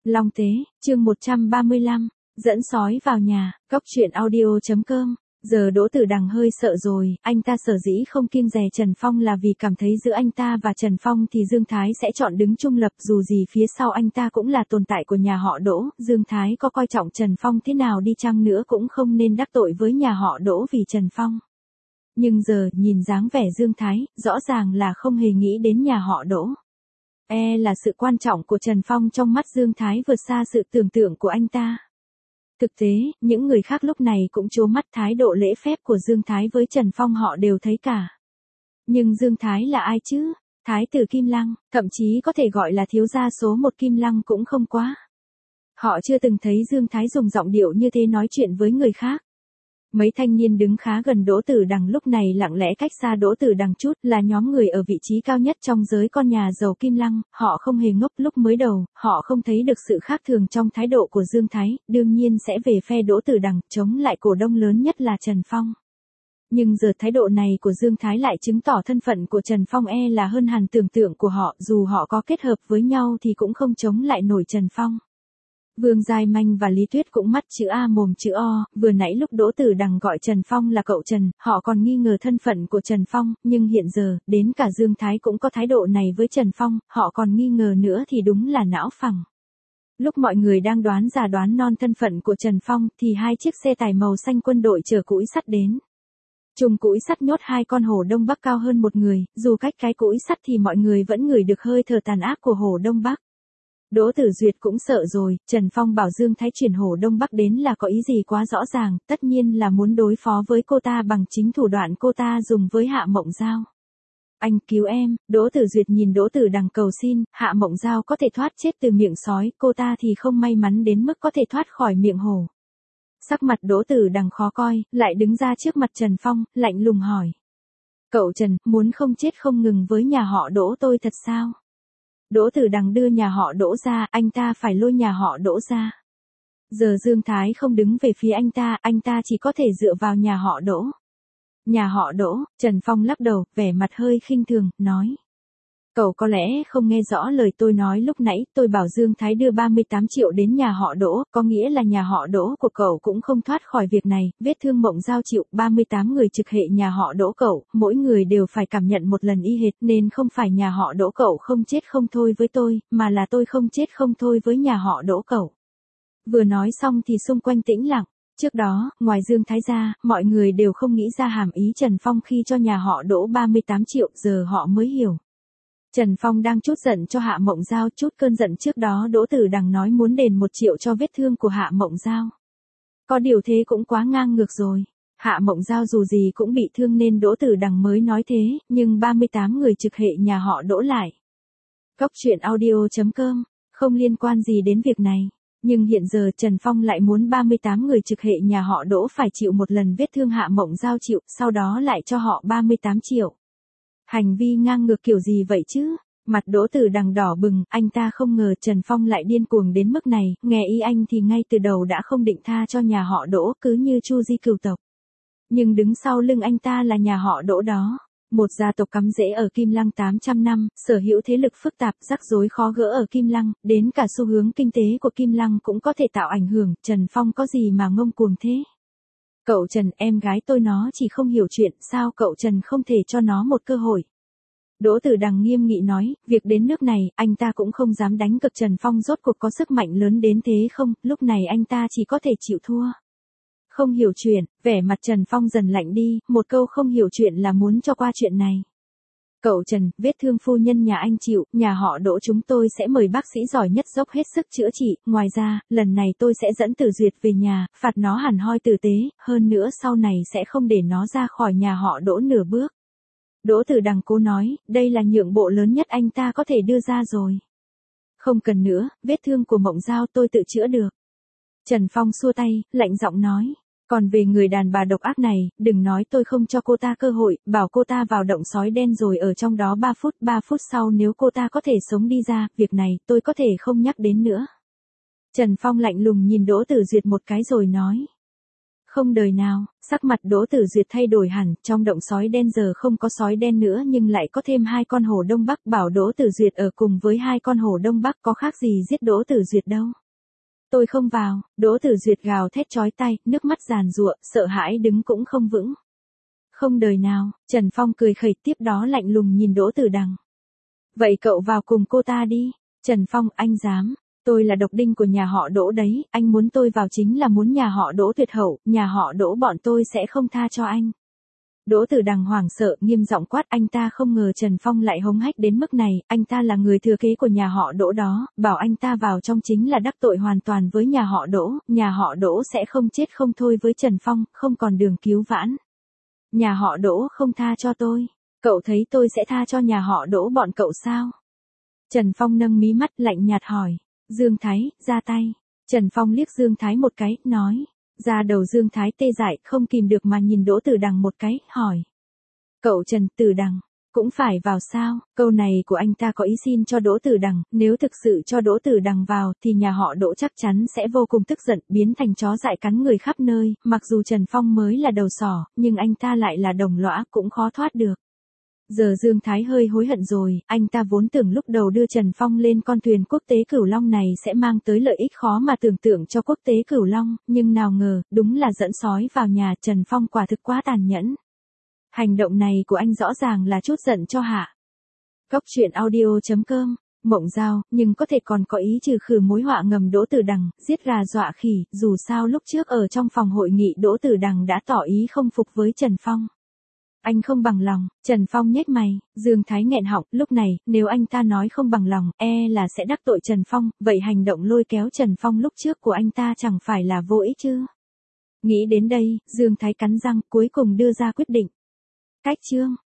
Long Tế, chương 135, dẫn sói vào nhà, cóc truyện audio.com. Giờ Đỗ Tử Đằng hơi sợ rồi, anh ta sở dĩ không kiêng dè Trần Phong là vì cảm thấy giữa anh ta và Trần Phong thì Dương Thái sẽ chọn đứng trung lập, dù gì phía sau anh ta cũng là tồn tại của nhà họ Đỗ, Dương Thái có coi trọng Trần Phong thế nào đi chăng nữa cũng không nên đắc tội với nhà họ Đỗ vì Trần Phong. Nhưng giờ, nhìn dáng vẻ Dương Thái, rõ ràng là không hề nghĩ đến nhà họ Đỗ. Là sự quan trọng của Trần Phong trong mắt Dương Thái vượt xa sự tưởng tượng của anh ta. Thực tế, những người khác lúc này cũng trố mắt thái độ lễ phép của Dương Thái với Trần Phong họ đều thấy cả. Nhưng Dương Thái là ai chứ? Thái tử Kim Lăng, thậm chí có thể gọi là thiếu gia số một Kim Lăng cũng không quá. Họ chưa từng thấy Dương Thái dùng giọng điệu như thế nói chuyện với người khác. Mấy thanh niên đứng khá gần Đỗ Tử Đằng lúc này lặng lẽ cách xa Đỗ Tử Đằng chút, là nhóm người ở vị trí cao nhất trong giới con nhà giàu Kim Lăng, họ không hề ngốc lúc mới đầu, họ không thấy được sự khác thường trong thái độ của Dương Thái, đương nhiên sẽ về phe Đỗ Tử Đằng, chống lại cổ đông lớn nhất là Trần Phong. Nhưng giờ thái độ này của Dương Thái lại chứng tỏ thân phận của Trần Phong là hơn hẳn tưởng tượng của họ, dù họ có kết hợp với nhau thì cũng không chống lại nổi Trần Phong. Vương Giai Manh và Lý Tuyết cũng mắt chữ A mồm chữ O, vừa nãy lúc Đỗ Tử Đằng gọi Trần Phong là cậu Trần, họ còn nghi ngờ thân phận của Trần Phong, nhưng hiện giờ, đến cả Dương Thái cũng có thái độ này với Trần Phong, họ còn nghi ngờ nữa thì đúng là não phẳng. Lúc mọi người đang đoán già đoán non thân phận của Trần Phong, thì hai chiếc xe tải màu xanh quân đội chở cũi sắt đến. Trùng cũi sắt nhốt hai con hổ Đông Bắc cao hơn một người, dù cách cái cũi sắt thì mọi người vẫn ngửi được hơi thở tàn ác của hổ Đông Bắc. Đỗ Tử Duyệt cũng sợ rồi, Trần Phong bảo Dương Thái chuyển hổ Đông Bắc đến là có ý gì quá rõ ràng, tất nhiên là muốn đối phó với cô ta bằng chính thủ đoạn cô ta dùng với Hạ Mộng Giao. Anh cứu em, Đỗ Tử Duyệt nhìn Đỗ Tử Đằng cầu xin, Hạ Mộng Giao có thể thoát chết từ miệng sói, cô ta thì không may mắn đến mức có thể thoát khỏi miệng hổ. Sắc mặt Đỗ Tử Đằng khó coi, lại đứng ra trước mặt Trần Phong, lạnh lùng hỏi. Cậu Trần, muốn không chết không ngừng với nhà họ Đỗ tôi thật sao? Đỗ Tử Đằng đưa nhà họ Đỗ ra, anh ta phải lôi nhà họ Đỗ ra. Giờ Dương Thái không đứng về phía anh ta chỉ có thể dựa vào nhà họ Đỗ. Nhà họ Đỗ, Trần Phong lắc đầu, vẻ mặt hơi khinh thường, nói. Cậu có lẽ không nghe rõ lời tôi nói lúc nãy, tôi bảo Dương Thái đưa 38 triệu đến nhà họ Đỗ, có nghĩa là nhà họ Đỗ của cậu cũng không thoát khỏi việc này, vết thương Mộng Giao chịu, 38 người trực hệ nhà họ Đỗ cậu, mỗi người đều phải cảm nhận một lần y hệt, nên không phải nhà họ Đỗ cậu không chết không thôi với tôi, mà là tôi không chết không thôi với nhà họ Đỗ cậu. Vừa nói xong thì xung quanh tĩnh lặng. Trước đó, ngoài Dương Thái ra, mọi người đều không nghĩ ra hàm ý Trần Phong khi cho nhà họ Đỗ 38 triệu, giờ họ mới hiểu. Trần Phong đang trút giận cho Hạ Mộng Giao, chút cơn giận trước đó Đỗ Tử Đằng nói muốn đền 1 triệu cho vết thương của Hạ Mộng Giao. Có điều thế cũng quá ngang ngược rồi. Hạ Mộng Giao dù gì cũng bị thương nên Đỗ Tử Đằng mới nói thế, nhưng 38 người trực hệ nhà họ Đỗ lại. Cóc truyện audio.com, không liên quan gì đến việc này. Nhưng hiện giờ Trần Phong lại muốn 38 người trực hệ nhà họ Đỗ phải chịu một lần vết thương Hạ Mộng Giao chịu, sau đó lại cho họ 38 triệu. Hành vi ngang ngược kiểu gì vậy chứ? Mặt Đỗ Tử Đằng đỏ bừng, anh ta không ngờ Trần Phong lại điên cuồng đến mức này, nghe ý anh thì ngay từ đầu đã không định tha cho nhà họ Đỗ, cứ như Chu Di cửu tộc. Nhưng đứng sau lưng anh ta là nhà họ Đỗ đó. Một gia tộc cắm rễ ở Kim Lăng 800 năm, sở hữu thế lực phức tạp, rắc rối khó gỡ ở Kim Lăng, đến cả xu hướng kinh tế của Kim Lăng cũng có thể tạo ảnh hưởng, Trần Phong có gì mà ngông cuồng thế? Cậu Trần, em gái tôi nó chỉ không hiểu chuyện, sao cậu Trần không thể cho nó một cơ hội? Đỗ Tử Đằng nghiêm nghị nói, việc đến nước này, anh ta cũng không dám đánh cược Trần Phong rốt cuộc có sức mạnh lớn đến thế không, lúc này anh ta chỉ có thể chịu thua. Không hiểu chuyện, vẻ mặt Trần Phong dần lạnh đi, một câu không hiểu chuyện là muốn cho qua chuyện này. Cậu Trần, vết thương phu nhân nhà anh chịu, nhà họ Đỗ chúng tôi sẽ mời bác sĩ giỏi nhất dốc hết sức chữa trị, ngoài ra, lần này tôi sẽ dẫn Tử Duyệt về nhà, phạt nó hẳn hoi tử tế, hơn nữa sau này sẽ không để nó ra khỏi nhà họ Đỗ nửa bước. Đỗ Tử Đằng cố nói, đây là nhượng bộ lớn nhất anh ta có thể đưa ra rồi. Không cần nữa, vết thương của Mộng Giao tôi tự chữa được. Trần Phong xua tay, lạnh giọng nói. Còn về người đàn bà độc ác này, đừng nói tôi không cho cô ta cơ hội, bảo cô ta vào động sói đen rồi ở trong đó 3 phút sau nếu cô ta có thể sống đi ra, việc này tôi có thể không nhắc đến nữa. Trần Phong lạnh lùng nhìn Đỗ Tử Duyệt một cái rồi nói. Không đời nào, sắc mặt Đỗ Tử Duyệt thay đổi hẳn, trong động sói đen giờ không có sói đen nữa nhưng lại có thêm 2 con hổ Đông Bắc, bảo Đỗ Tử Duyệt ở cùng với 2 con hổ Đông Bắc có khác gì giết Đỗ Tử Duyệt đâu. Tôi không vào, Đỗ Tử Duyệt gào thét chói tai, nước mắt giàn giụa, sợ hãi đứng cũng không vững. Không đời nào, Trần Phong cười khẩy tiếp đó lạnh lùng nhìn Đỗ Tử Đằng. Vậy cậu vào cùng cô ta đi. Trần Phong, anh dám. Tôi là độc đinh của nhà họ Đỗ đấy, anh muốn tôi vào chính là muốn nhà họ Đỗ tuyệt hậu, nhà họ Đỗ bọn tôi sẽ không tha cho anh. Đỗ Tử Đằng hoảng sợ, nghiêm giọng quát, anh ta không ngờ Trần Phong lại hống hách đến mức này, anh ta là người thừa kế của nhà họ Đỗ đó, bảo anh ta vào trong chính là đắc tội hoàn toàn với nhà họ Đỗ sẽ không chết không thôi với Trần Phong, không còn đường cứu vãn. Nhà họ Đỗ không tha cho tôi, cậu thấy tôi sẽ tha cho nhà họ Đỗ bọn cậu sao? Trần Phong nâng mí mắt lạnh nhạt hỏi. Dương Thái, ra tay. Trần Phong liếc Dương Thái một cái, nói. Da đầu Dương Thái tê dại, không kìm được mà nhìn Đỗ Tử Đằng một cái, hỏi. Cậu Trần Tử Đằng, cũng phải vào sao? Câu này của anh ta có ý xin cho Đỗ Tử Đằng, nếu thực sự cho Đỗ Tử Đằng vào thì nhà họ Đỗ chắc chắn sẽ vô cùng tức giận, biến thành chó dại cắn người khắp nơi, mặc dù Trần Phong mới là đầu sỏ, nhưng anh ta lại là đồng lõa, cũng khó thoát được. Giờ Dương Thái hơi hối hận rồi, anh ta vốn tưởng lúc đầu đưa Trần Phong lên con thuyền quốc tế Cửu Long này sẽ mang tới lợi ích khó mà tưởng tượng cho quốc tế Cửu Long, nhưng nào ngờ, đúng là dẫn sói vào nhà, Trần Phong quả thực quá tàn nhẫn. Hành động này của anh rõ ràng là chút giận cho hạ. Góc truyện audio.com, Mộng Giao, nhưng có thể còn có ý trừ khử mối họa ngầm Đỗ Tử Đằng, giết gà dọa khỉ, dù sao lúc trước ở trong phòng hội nghị Đỗ Tử Đằng đã tỏ ý không phục với Trần Phong. Anh không bằng lòng, Trần Phong nhếch mày, Dương Thái nghẹn họng, lúc này, nếu anh ta nói không bằng lòng, là sẽ đắc tội Trần Phong, vậy hành động lôi kéo Trần Phong lúc trước của anh ta chẳng phải là vô ích chứ? Nghĩ đến đây, Dương Thái cắn răng, cuối cùng đưa ra quyết định. Cách chương.